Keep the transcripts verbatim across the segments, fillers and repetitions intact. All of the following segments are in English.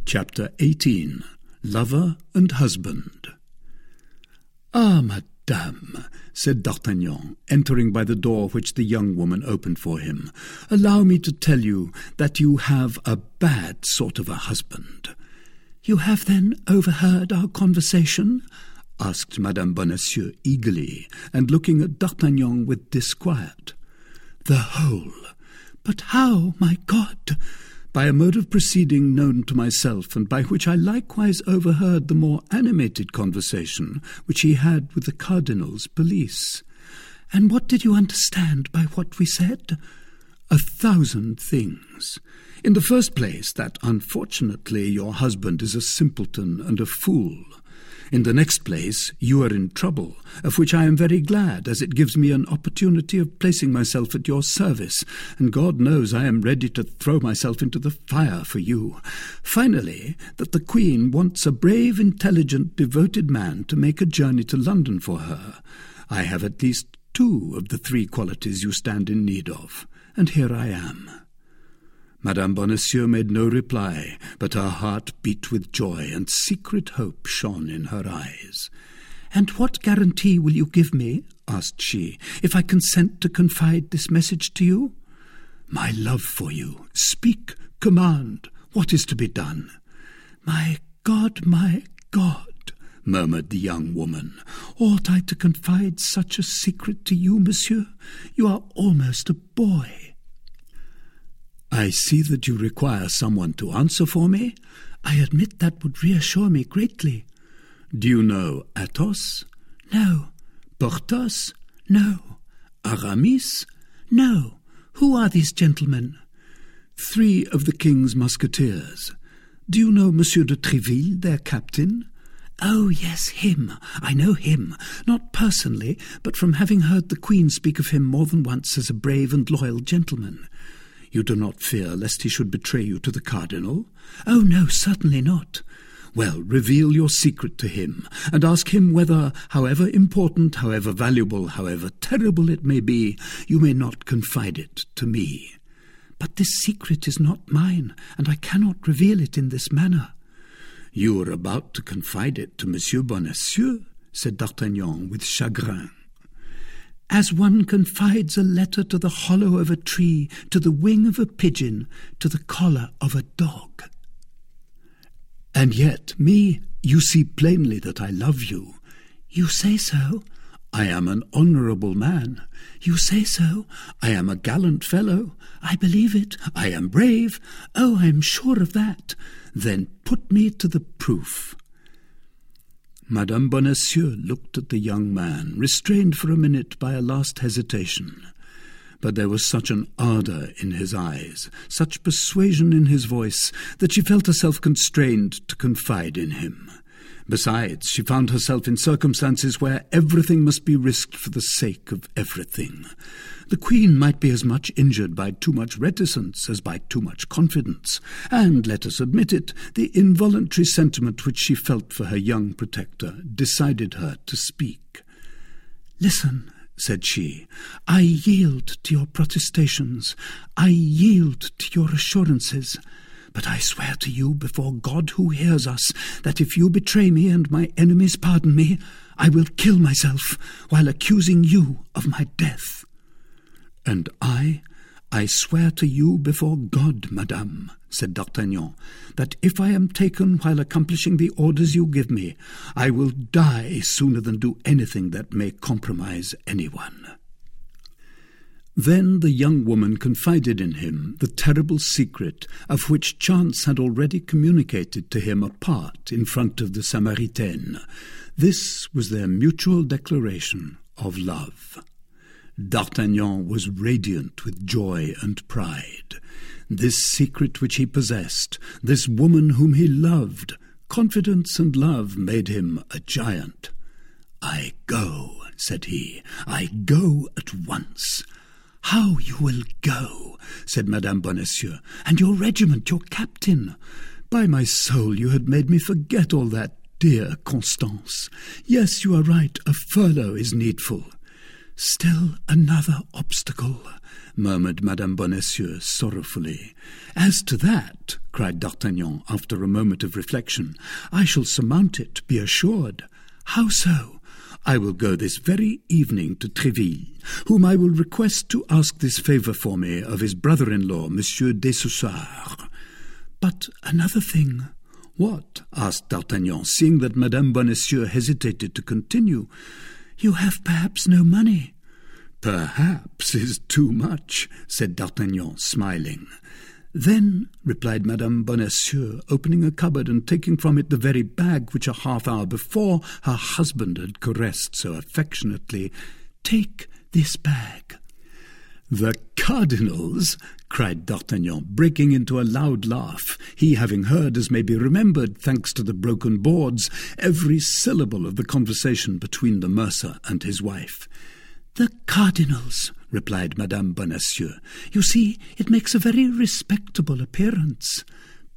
Chapter eighteen. Lover and Husband. "Ah, madame," said D'Artagnan, entering by the door which the young woman opened for him, "allow me to tell you that you have a bad sort of a husband." "You have then overheard our conversation?" asked Madame Bonacieux eagerly, and looking at D'Artagnan with disquiet. "The whole. But how, my God?" "By a mode of proceeding known to myself, and by which I likewise overheard the more animated conversation which he had with the cardinal's police." "And what did you understand by what we said?" "A thousand things. In the first place, that unfortunately your husband is a simpleton and a fool. In the next place, you are in trouble, of which I am very glad, as it gives me an opportunity of placing myself at your service, and God knows I am ready to throw myself into the fire for you. Finally, that the Queen wants a brave, intelligent, devoted man to make a journey to London for her. I have at least two of the three qualities you stand in need of, and here I am." Madame Bonacieux made no reply, but her heart beat with joy, and secret hope shone in her eyes. "And what guarantee will you give me," asked she, "if I consent to confide this message to you?" "My love for you. Speak, command. What is to be done?" "My God, my God," murmured the young woman. "Ought I to confide such a secret to you, monsieur? You are almost a boy." "I see that you require someone to answer for me." "I admit that would reassure me greatly." "Do you know Athos?" "No." "Porthos?" "No." "Aramis?" "No. Who are these gentlemen?" "Three of the king's musketeers. Do you know Monsieur de Tréville, their captain?" "Oh, yes, him. I know him, not personally, but from having heard the Queen speak of him more than once as a brave and loyal gentleman." "You do not fear lest he should betray you to the cardinal?" "Oh, no, certainly not." "Well, reveal your secret to him, and ask him whether, however important, however valuable, however terrible it may be, you may not confide it to me." "But this secret is not mine, and I cannot reveal it in this manner." "You are about to confide it to Monsieur Bonacieux," said D'Artagnan with chagrin. "As one confides a letter to the hollow of a tree, to the wing of a pigeon, to the collar of a dog." "And yet, me, you see plainly that I love you." "You say so?" "I am an honourable man." "You say so?" "I am a gallant fellow." "I believe it." "I am brave." "Oh, I am sure of that." "Then put me to the proof." Madame Bonacieux looked at the young man, restrained for a minute by a last hesitation. But there was such an ardour in his eyes, such persuasion in his voice, that she felt herself constrained to confide in him. Besides, she found herself in circumstances where everything must be risked for the sake of everything. The Queen might be as much injured by too much reticence as by too much confidence, and, let us admit it, the involuntary sentiment which she felt for her young protector decided her to speak. "Listen," said she, "I yield to your protestations, I yield to your assurances. But I swear to you, before God who hears us, that if you betray me and my enemies pardon me, I will kill myself while accusing you of my death." "And I, I swear to you before God, madame," said D'Artagnan, "that if I am taken while accomplishing the orders you give me, I will die sooner than do anything that may compromise anyone." Then the young woman confided in him the terrible secret of which chance had already communicated to him apart in front of the Samaritaine. This was their mutual declaration of love. D'Artagnan was radiant with joy and pride. This secret which he possessed, this woman whom he loved, confidence and love made him a giant. "I go," said he, "I go at once." "How you will go," said Madame Bonacieux, "and your regiment, your captain." "By my soul, you had made me forget all that, dear Constance. Yes, you are right, a furlough is needful." "Still another obstacle," murmured Madame Bonacieux sorrowfully. "As to that," cried D'Artagnan, after a moment of reflection, "I shall surmount it, be assured." "How so?" "I will go this very evening to Tréville, whom I will request to ask this favour for me of his brother-in-law, Monsieur Dessessart." "But another thing." "What?" asked D'Artagnan, seeing that Madame Bonacieux hesitated to continue. "You have perhaps no money." "Perhaps is too much," said D'Artagnan, smiling. "Then," replied Madame Bonacieux, opening a cupboard and taking from it the very bag which a half-hour before her husband had caressed so affectionately, "take this bag." "The cardinals!" cried D'Artagnan, breaking into a loud laugh, he having heard, as may be remembered, thanks to the broken boards, every syllable of the conversation between the mercer and his wife. "The cardinals," replied Madame Bonacieux. "You see, it makes a very respectable appearance."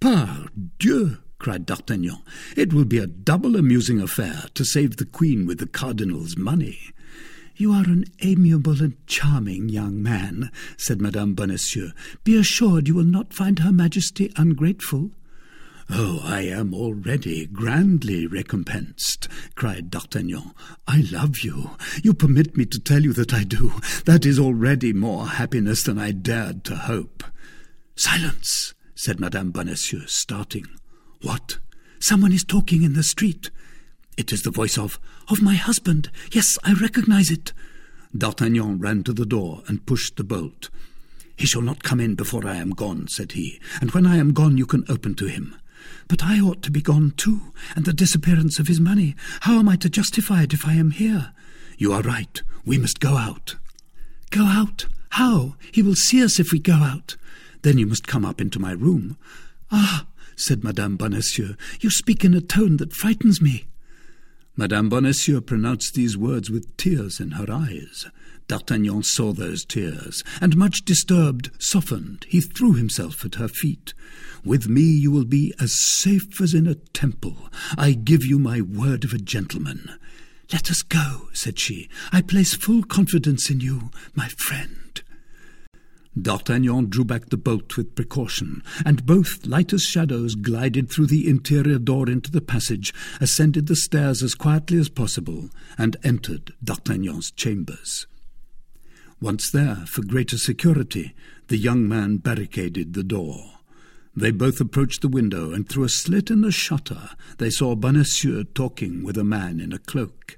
"Pardieu!" cried D'Artagnan. "It will be a double amusing affair to save the queen with the cardinal's money." "You are an amiable and charming young man," said Madame Bonacieux. "Be assured you will not find Her Majesty ungrateful." "Oh, I am already grandly recompensed," cried D'Artagnan. "I love you. You permit me to tell you that I do. That is already more happiness than I dared to hope." "Silence!" said Madame Bonacieux, starting. "What? Someone is talking in the street." "It is the voice of... of my husband. Yes, I recognize it." D'Artagnan ran to the door and pushed the bolt. "He shall not come in before I am gone," said he, "and when I am gone you can open to him." "But I ought to be gone too, and the disappearance of his money. How am I to justify it if I am here?" "You are right. We must go out." "Go out? How? He will see us if we go out." "Then you must come up into my room." "Ah," said Madame Bonacieux, "you speak in a tone that frightens me." Madame Bonacieux pronounced these words with tears in her eyes. D'Artagnan saw those tears, and much disturbed, softened, he threw himself at her feet. "With me you will be as safe as in a temple. I give you my word of a gentleman." "Let us go," said she. "I place full confidence in you, my friend." D'Artagnan drew back the bolt with precaution, and both, light as shadows, glided through the interior door into the passage, ascended the stairs as quietly as possible, and entered D'Artagnan's chambers. Once there, for greater security, the young man barricaded the door. They both approached the window, and through a slit in the shutter they saw Bonacieux talking with a man in a cloak.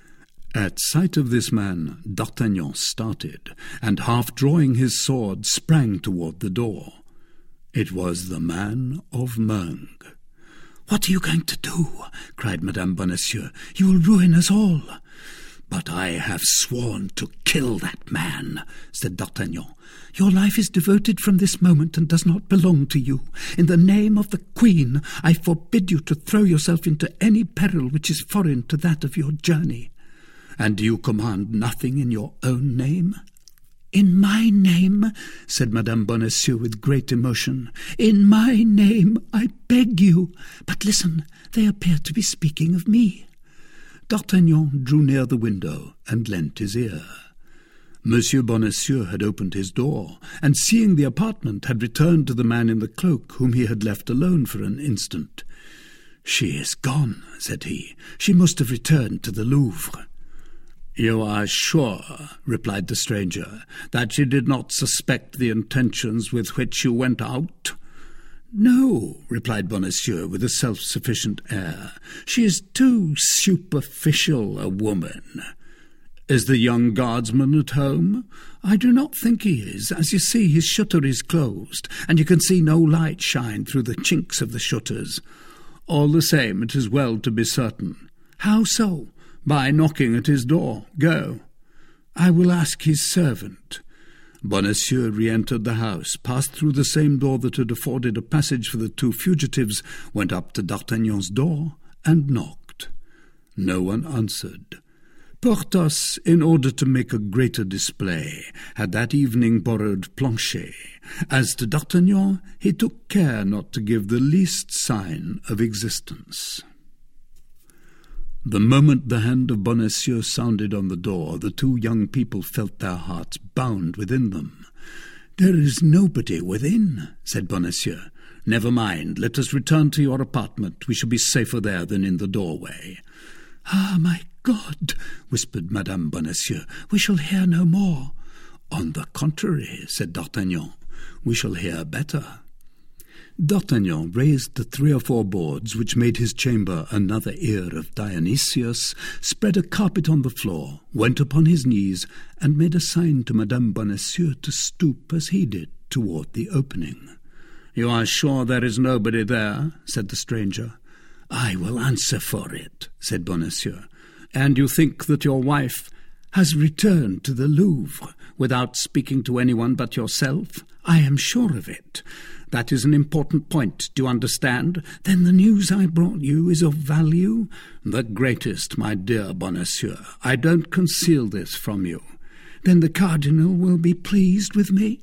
At sight of this man, D'Artagnan started, and half drawing his sword, sprang toward the door. It was the man of Meung. "What are you going to do?" cried Madame Bonacieux. "You will ruin us all." "But I have sworn to kill that man," said D'Artagnan. "Your life is devoted from this moment and does not belong to you. In the name of the Queen, I forbid you to throw yourself into any peril which is foreign to that of your journey." "And do you command nothing in your own name?" "In my name," said Madame Bonacieux with great emotion. "In my name, I beg you. But listen, they appear to be speaking of me." D'Artagnan drew near the window and lent his ear. Monsieur Bonacieux had opened his door, and seeing the apartment had returned to the man in the cloak, whom he had left alone for an instant. "She is gone," said he. "She must have returned to the Louvre." "You are sure," replied the stranger, "that she did not suspect the intentions with which you went out?" "No," replied Bonacieux with a self-sufficient air. "She is too superficial a woman." "Is the young guardsman at home?" "I do not think he is. As you see, his shutter is closed, and you can see no light shine through the chinks of the shutters." "All the same, it is well to be certain." "How so?" "By knocking at his door. Go." "I will ask his servant." Bonacieux re-entered the house, passed through the same door that had afforded a passage for the two fugitives, went up to D'Artagnan's door, and knocked. No one answered. Porthos, in order to make a greater display, had that evening borrowed Planchet. As to D'Artagnan, he took care not to give the least sign of existence. The moment the hand of Bonacieux sounded on the door, the two young people felt their hearts bound within them. "There is nobody within," said Bonacieux. "Never mind, let us return to your apartment. We shall be safer there than in the doorway." "Ah, my God," whispered Madame Bonacieux, "we shall hear no more." "On the contrary," said D'Artagnan, "we shall hear better." D'Artagnan raised the three or four boards which made his chamber another ear of Dionysius, spread a carpet on the floor, went upon his knees, and made a sign to Madame Bonacieux to stoop as he did toward the opening. "You are sure there is nobody there?" said the stranger. "I will answer for it," said Bonacieux. "And you think that your wife has returned to the Louvre without speaking to anyone but yourself?" "I am sure of it." "That is an important point, do you understand? Then the news I brought you is of value?" "The greatest, my dear Bonacieux. I don't conceal this from you." "Then the cardinal will be pleased with me?"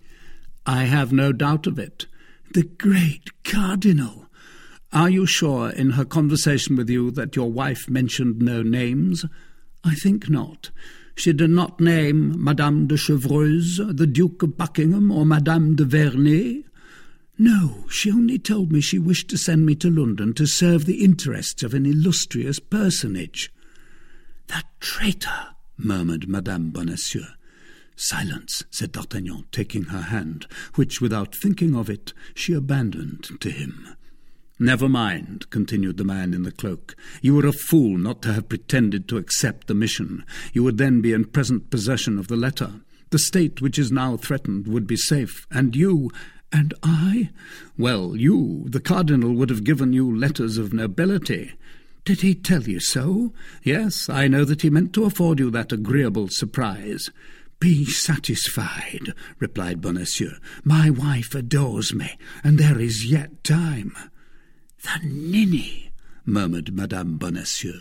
"I have no doubt of it." "The great cardinal!" "Are you sure in her conversation with you that your wife mentioned no names?" "I think not." "She did not name Madame de Chevreuse, the Duke of Buckingham, or Madame de Verney?" "No, she only told me she wished to send me to London to serve the interests of an illustrious personage." "That traitor!" murmured Madame Bonacieux. "Silence," said D'Artagnan, taking her hand, which, without thinking of it, she abandoned to him. "Never mind," continued the man in the cloak. "You were a fool not to have pretended to accept the mission. You would then be in present possession of the letter. The state which is now threatened would be safe, and you—" "And I?" "Well, you, the cardinal, would have given you letters of nobility." "Did he tell you so?" "Yes, I know that he meant to afford you that agreeable surprise." "Be satisfied," replied Bonacieux. "My wife adores me, and there is yet time." "The ninny!" murmured Madame Bonacieux.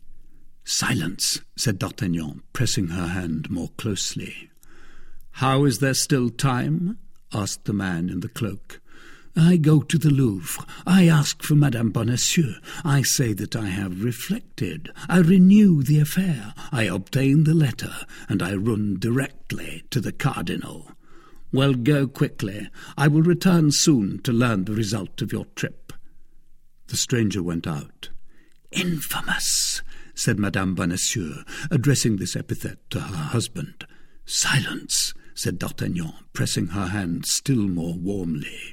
"Silence," said D'Artagnan, pressing her hand more closely. "How is there still time?" asked the man in the cloak. "I go to the Louvre. I ask for Madame Bonacieux. I say that I have reflected. I renew the affair. I obtain the letter, and I run directly to the cardinal." "Well, go quickly. I will return soon to learn the result of your trip." The stranger went out. "Infamous!" said Madame Bonacieux, addressing this epithet to her husband. "Silence!" said D'Artagnan, pressing her hand still more warmly.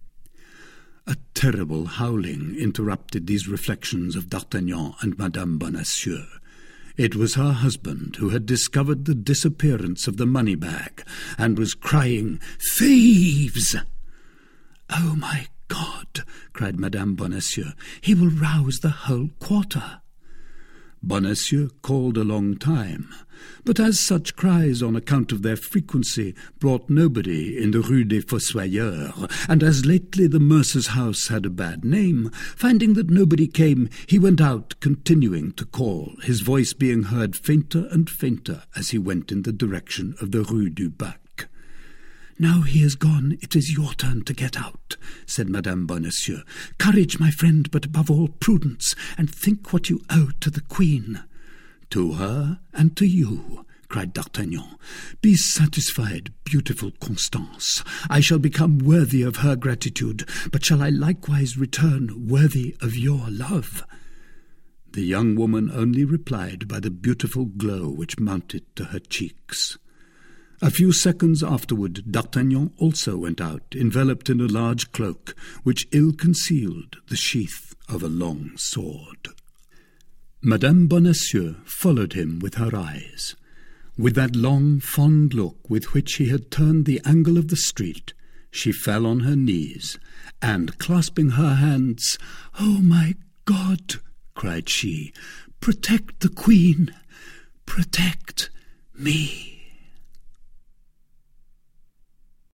A terrible howling interrupted these reflections of D'Artagnan and Madame Bonacieux. It was her husband who had discovered the disappearance of the money-bag, and was crying, "Thieves!" "Oh, my God!" cried Madame Bonacieux. "He will rouse the whole quarter." Bonacieux called a long time, but as such cries, on account of their frequency, brought nobody in the Rue des Fossoyeurs, and as lately the mercer's house had a bad name, finding that nobody came, he went out, continuing to call, his voice being heard fainter and fainter as he went in the direction of the Rue du Bac. "Now he is gone, it is your turn to get out," said Madame Bonacieux. "Courage, my friend, but above all prudence, and think what you owe to the Queen." "To her and to you," cried D'Artagnan. "Be satisfied, beautiful Constance. I shall become worthy of her gratitude, but shall I likewise return worthy of your love?" The young woman only replied by the beautiful glow which mounted to her cheeks. A few seconds afterward, D'Artagnan also went out, enveloped in a large cloak, which ill concealed the sheath of a long sword. Madame Bonacieux followed him with her eyes. With that long, fond look with which he had turned the angle of the street, she fell on her knees, and, clasping her hands, "Oh, my God!" cried she, "protect the Queen! Protect me!"